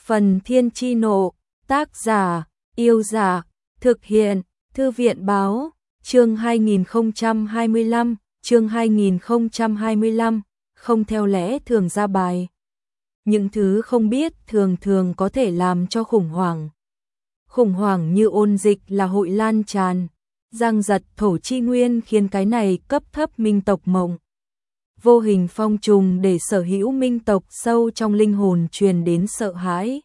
Phần Thiên Chi Nộ, tác giả, Yêu Giả, thực hiện, Thư viện Báo, chương 2025, không theo lẽ thường ra bài. Những thứ không biết thường thường có thể làm cho khủng hoảng. Khủng hoảng như ôn dịch là hội lan tràn, giăng giật thổ chi nguyên khiến cái này cấp thấp minh tộc mộng. Vô hình phong trùng để sở hữu minh tộc sâu trong linh hồn truyền đến sợ hãi.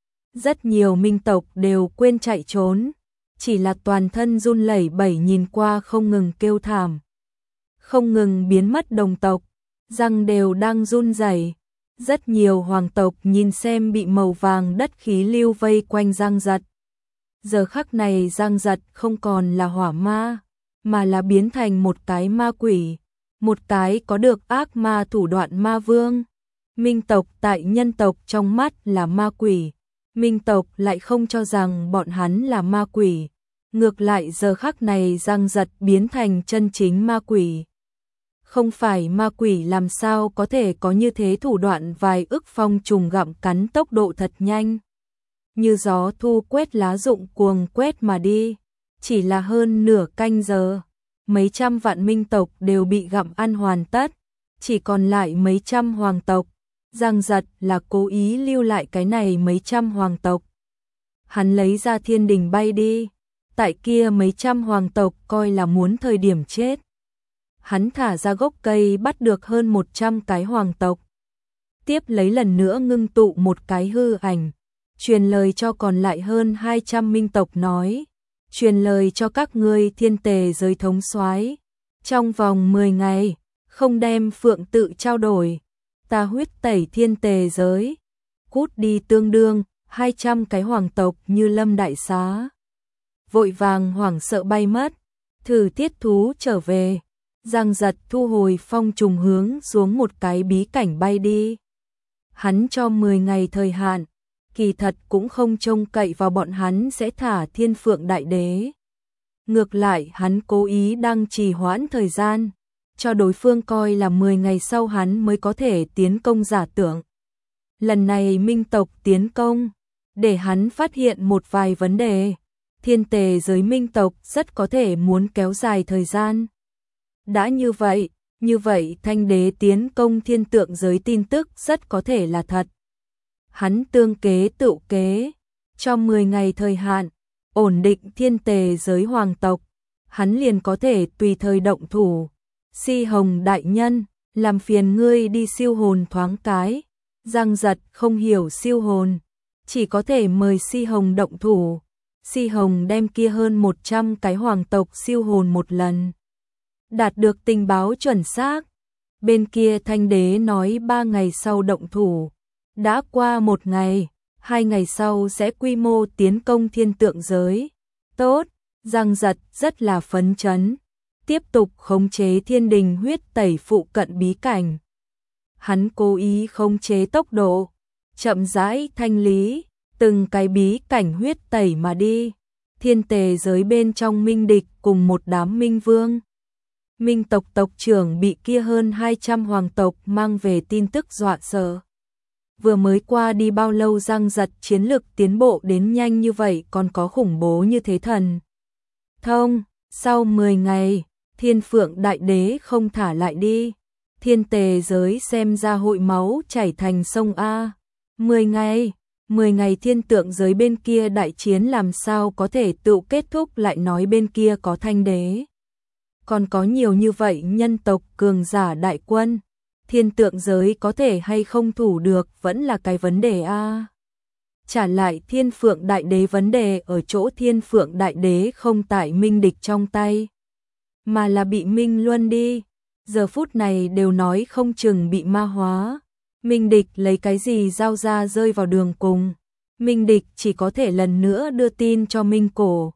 Rất nhiều minh tộc đều quên chạy trốn, chỉ là toàn thân run lẩy bẩy nhìn qua không ngừng kêu thảm. Không ngừng biến mất đồng tộc, răng đều đang run rẩy. Rất nhiều hoàng tộc nhìn xem bị màu vàng đất khí lưu vây quanh Giang Giật. Giờ khắc này Giang Giật không còn là hỏa ma, mà là biến thành một cái ma quỷ, một cái có được ác ma thủ đoạn ma vương. Minh tộc tại nhân tộc trong mắt là ma quỷ, minh tộc lại không cho rằng bọn hắn là ma quỷ. Ngược lại giờ khắc này Giang Giật biến thành chân chính ma quỷ. Không phải ma quỷ làm sao có thể có như thế thủ đoạn vài ức phong trùng gặm cắn tốc độ thật nhanh. Như gió thu quét lá rụng cuồng quét mà đi, chỉ là hơn nửa canh giờ. Mấy trăm vạn minh tộc đều bị gặm ăn hoàn tất, chỉ còn lại mấy trăm hoàng tộc. Giang Giật là cố ý lưu lại cái này mấy trăm hoàng tộc. Hắn lấy ra thiên đình bay đi, tại kia mấy trăm hoàng tộc coi là muốn thời điểm chết. Hắn thả ra gốc cây bắt được hơn 100 cái hoàng tộc. Tiếp lấy lần nữa ngưng tụ một cái hư ảnh, truyền lời cho còn lại hơn 200 minh tộc nói. Truyền lời cho các ngươi thiên tề giới thống soái, trong vòng 10 ngày, không đem phượng tự trao đổi, ta huyết tẩy thiên tề giới. Cút đi tương đương, 200 cái hoàng tộc như lâm đại xá. Vội vàng hoảng sợ bay mất, thử tiết thú trở về. Giang Giật thu hồi phong trùng hướng xuống một cái bí cảnh bay đi. Hắn cho 10 ngày thời hạn, kỳ thật cũng không trông cậy vào bọn hắn sẽ thả Thiên Phượng Đại Đế. Ngược lại hắn cố ý đang trì hoãn thời gian, cho đối phương coi là 10 ngày sau hắn mới có thể tiến công giả tưởng. Lần này minh tộc tiến công, để hắn phát hiện một vài vấn đề. Thiên tề giới minh tộc rất có thể muốn kéo dài thời gian. Đã như vậy Thanh Đế tiến công thiên tượng giới tin tức rất có thể là thật. Hắn tương kế tự kế, cho 10 ngày thời hạn, ổn định thiên tề giới hoàng tộc, hắn liền có thể tùy thời động thủ. Si Hồng đại nhân, làm phiền ngươi đi siêu hồn thoáng cái. Giang Giật không hiểu siêu hồn, chỉ có thể mời Si Hồng động thủ. Si Hồng đem kia hơn 100 cái hoàng tộc siêu hồn một lần. Đạt được tình báo chuẩn xác. Bên kia Thanh Đế nói 3 ngày sau động thủ. Đã qua 1 ngày, 2 ngày sau sẽ quy mô tiến công thiên tượng giới. Tốt, Giang Giật rất là phấn chấn. Tiếp tục khống chế thiên đình huyết tẩy phụ cận bí cảnh. Hắn cố ý khống chế tốc độ, chậm rãi thanh lý, từng cái bí cảnh huyết tẩy mà đi. Thiên tề giới bên trong minh địch cùng một đám minh vương. Minh tộc tộc trưởng bị kia hơn 200 hoàng tộc mang về tin tức dọa sợ. Vừa mới qua đi bao lâu Giang Giật chiến lực tiến bộ đến nhanh như vậy còn có khủng bố như thế thần. Thông, sau 10 ngày, Thiên Phượng Đại Đế không thả lại đi. Thiên tề giới xem ra hội máu chảy thành sông A. 10 ngày thiên tượng giới bên kia đại chiến làm sao có thể tự kết thúc lại nói bên kia có Thanh Đế. Còn có nhiều như vậy nhân tộc cường giả đại quân. Thiên tượng giới có thể hay không thủ được vẫn là cái vấn đề a. Trả lại Thiên Phượng Đại Đế vấn đề ở chỗ Thiên Phượng Đại Đế không tại minh địch trong tay, mà là bị Minh Luân đi. Giờ phút này đều nói không chừng bị ma hóa. Minh địch lấy cái gì giao ra rơi vào đường cùng. Minh địch chỉ có thể lần nữa đưa tin cho Minh Cổ.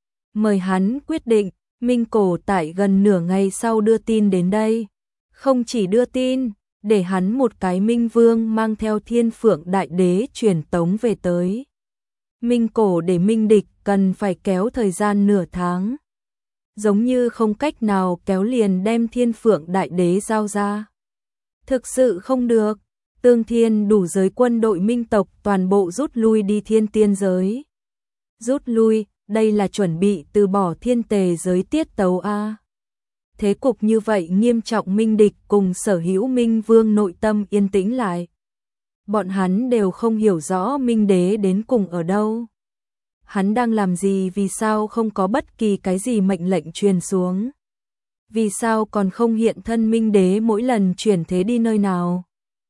Mời hắn quyết định. Minh Cổ tại gần nửa ngày sau đưa tin đến đây. Không chỉ đưa tin, để hắn một cái minh vương mang theo Thiên Phượng Đại Đế truyền tống về tới. Minh Cổ để minh địch cần phải kéo thời gian nửa tháng. Giống như không cách nào kéo liền đem Thiên Phượng Đại Đế giao ra. Thực sự không được, Tương Thiên đủ giới quân đội Minh tộc toàn bộ rút lui đi Thiên Tiên giới. Rút lui, đây là chuẩn bị từ bỏ Thiên Tề giới tiết tấu a. Thế cục như vậy nghiêm trọng, Minh địch cùng Sở Hữu Minh Vương nội tâm yên tĩnh lại. Bọn hắn đều không hiểu rõ Minh đế đến cùng ở đâu. Hắn đang làm gì, vì sao không có bất kỳ cái gì mệnh lệnh truyền xuống. Vì sao còn không hiện thân, Minh đế mỗi lần chuyển thế đi nơi nào.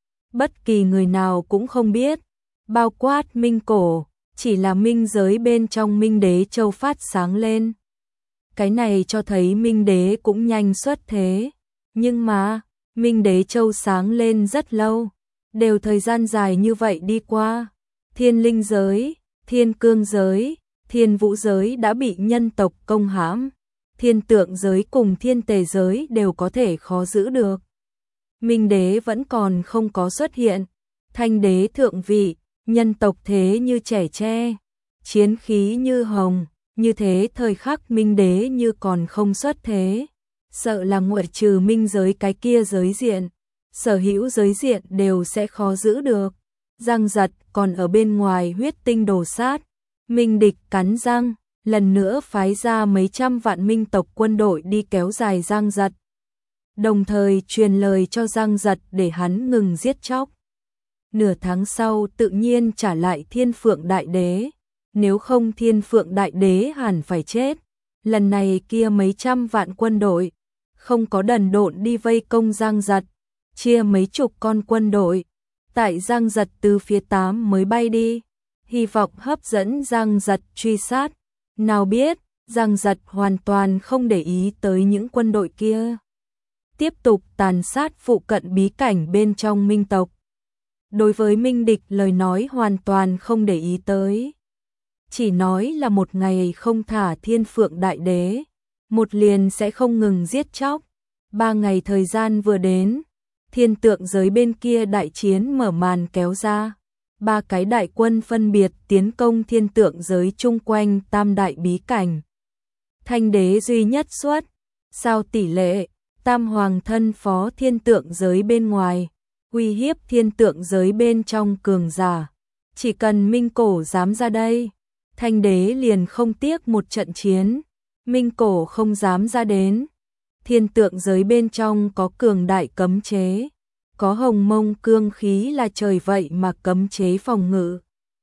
Bất kỳ người nào cũng không biết, bao quát Minh cổ, chỉ là Minh giới bên trong Minh đế châu phát sáng lên. Cái này cho thấy Minh đế cũng nhanh xuất thế, nhưng mà, Minh đế châu sáng lên rất lâu, đều thời gian dài như vậy đi qua. Thiên linh giới, thiên cương giới, thiên vũ giới đã bị nhân tộc công hãm, thiên tượng giới cùng thiên tề giới đều có thể khó giữ được. Minh đế vẫn còn không có xuất hiện, thanh đế thượng vị, nhân tộc thế như trẻ tre, chiến khí như hồng, như thế thời khắc Minh đế như còn không xuất thế, sợ là ngoại trừ Minh giới cái kia giới diện, Sở Hữu giới diện đều sẽ khó giữ được. Giang Giật còn ở bên ngoài huyết tinh đồ sát, Minh địch cắn răng, lần nữa phái ra mấy trăm vạn Minh tộc quân đội đi kéo dài Giang Giật. Đồng thời truyền lời cho Giang Giật để hắn ngừng giết chóc. Nửa tháng sau tự nhiên trả lại Thiên Phượng Đại Đế, nếu không Thiên Phượng Đại Đế hẳn phải chết. Lần này kia mấy trăm vạn quân đội, không có đần độn đi vây công Giang Giật, chia mấy chục con quân đội, tại Giang Giật từ phía 8 mới bay đi, hy vọng hấp dẫn Giang Giật truy sát. Nào biết, Giang Giật hoàn toàn không để ý tới những quân đội kia, tiếp tục tàn sát phụ cận bí cảnh bên trong Minh tộc. Đối với Minh địch lời nói hoàn toàn không để ý tới, chỉ nói là một ngày không thả Thiên Phượng Đại Đế, một liền sẽ không ngừng giết chóc. 3 ngày thời gian vừa đến, thiên tượng giới bên kia đại chiến mở màn kéo ra. 3 cái đại quân phân biệt tiến công thiên tượng giới chung quanh tam đại bí cảnh. Thanh đế duy nhất xuất, sao tỷ lệ, tam hoàng thân phó thiên tượng giới bên ngoài, uy hiếp thiên tượng giới bên trong cường giả. Chỉ cần Minh cổ dám ra đây, thanh đế liền không tiếc một trận chiến. Minh cổ không dám ra đến, thiên tượng giới bên trong có cường đại cấm chế, có hồng mông cương khí là trời vậy mà cấm chế phòng ngự.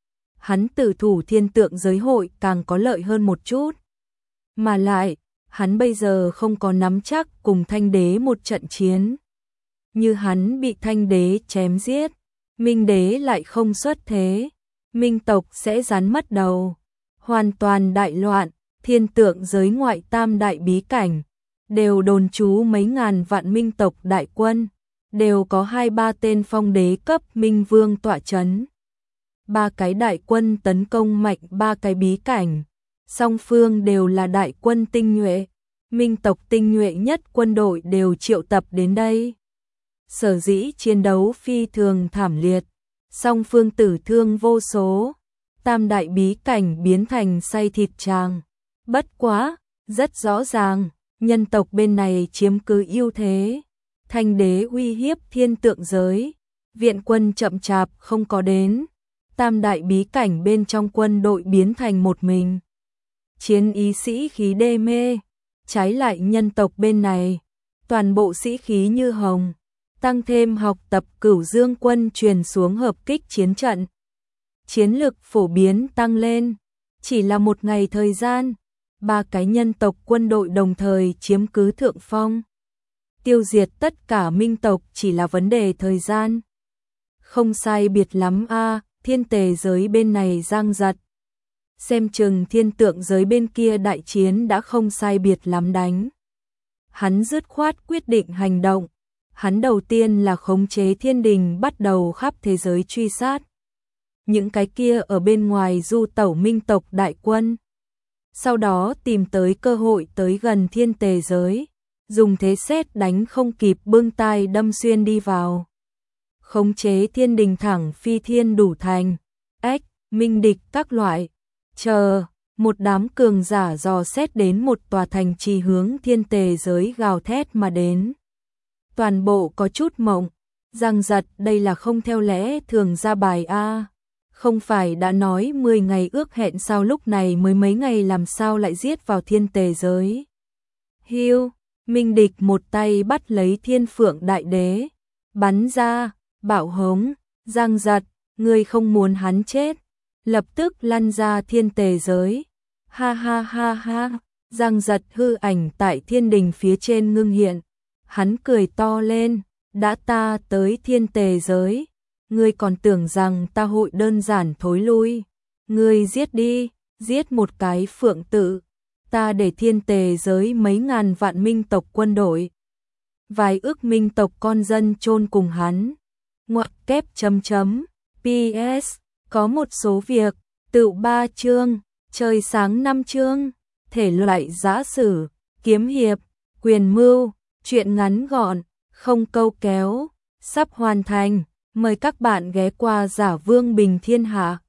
Hắn tử thủ thiên tượng giới hội càng có lợi hơn một chút. Mà lại, hắn bây giờ không có nắm chắc cùng thanh đế một trận chiến. Như hắn bị thanh đế chém giết, Minh đế lại không xuất thế, Minh tộc sẽ rắn mất đầu. Hoàn toàn đại loạn, thiên tượng giới ngoại tam đại bí cảnh, đều đồn trú mấy ngàn vạn Minh tộc đại quân, đều có 2-3 tên phong đế cấp Minh Vương tọa chấn. 3 cái đại quân tấn công mạnh 3 cái bí cảnh, song phương đều là đại quân tinh nhuệ, Minh tộc tinh nhuệ nhất quân đội đều triệu tập đến đây. Sở dĩ chiến đấu phi thường thảm liệt, song phương tử thương vô số, tam đại bí cảnh biến thành xay thịt tràng. Bất quá, rất rõ ràng, nhân tộc bên này chiếm cứ ưu thế. Thanh đế uy hiếp thiên tượng giới, viện quân chậm chạp không có đến, tam đại bí cảnh bên trong quân đội biến thành một mình. Chiến ý sĩ khí đê mê, trái lại nhân tộc bên này, toàn bộ sĩ khí như hồng, tăng thêm học tập Cửu Dương quân truyền xuống hợp kích chiến trận. Chiến lực phổ biến tăng lên, chỉ là một ngày thời gian, 3 cái nhân tộc quân đội đồng thời chiếm cứ thượng phong. Tiêu diệt tất cả Minh tộc chỉ là vấn đề thời gian. Không sai biệt lắm a, thiên tề giới bên này Giang Giật. Xem chừng thiên tượng giới bên kia đại chiến đã không sai biệt lắm đánh. Hắn dứt khoát quyết định hành động. Hắn đầu tiên là khống chế thiên đình bắt đầu khắp thế giới truy sát. Những cái kia ở bên ngoài du tẩu Minh tộc đại quân. Sau đó tìm tới cơ hội tới gần thiên tề giới. Dùng thế sét đánh không kịp bưng tai đâm xuyên đi vào. Khống chế thiên đình thẳng phi thiên đủ thành. Ếch, minh địch các loại. Chờ, một đám cường giả dò xét đến một tòa thành trì hướng thiên tề giới gào thét mà đến. Toàn bộ có chút mộng. Giang giật, đây là không theo lẽ thường ra bài a. Không phải đã nói 10 ngày ước hẹn sao lúc này mới mấy ngày làm sao lại giết vào thiên tề giới. Hiu, Minh Địch một tay bắt lấy Thiên Phượng Đại Đế, bắn ra, bảo hống, Giang giật, ngươi không muốn hắn chết, lập tức lăn ra thiên tề giới. Ha ha ha ha, Giang giật hư ảnh tại thiên đình phía trên ngưng hiện, hắn cười to lên, đã ta tới thiên tề giới, ngươi còn tưởng rằng ta hội đơn giản thối lui, ngươi giết đi, giết một cái phượng tự, ta để thiên tề giới mấy ngàn vạn minh tộc quân đội, vài ước minh tộc con dân chôn cùng hắn. Ngoặc kép chấm chấm, PS, có một số việc, tự 3 chương, trời sáng 5 chương, thể loại giã sử, kiếm hiệp, quyền mưu, truyện ngắn gọn, không câu kéo, sắp hoàn thành, mời các bạn ghé qua Giả Vương Bình Thiên Hạ.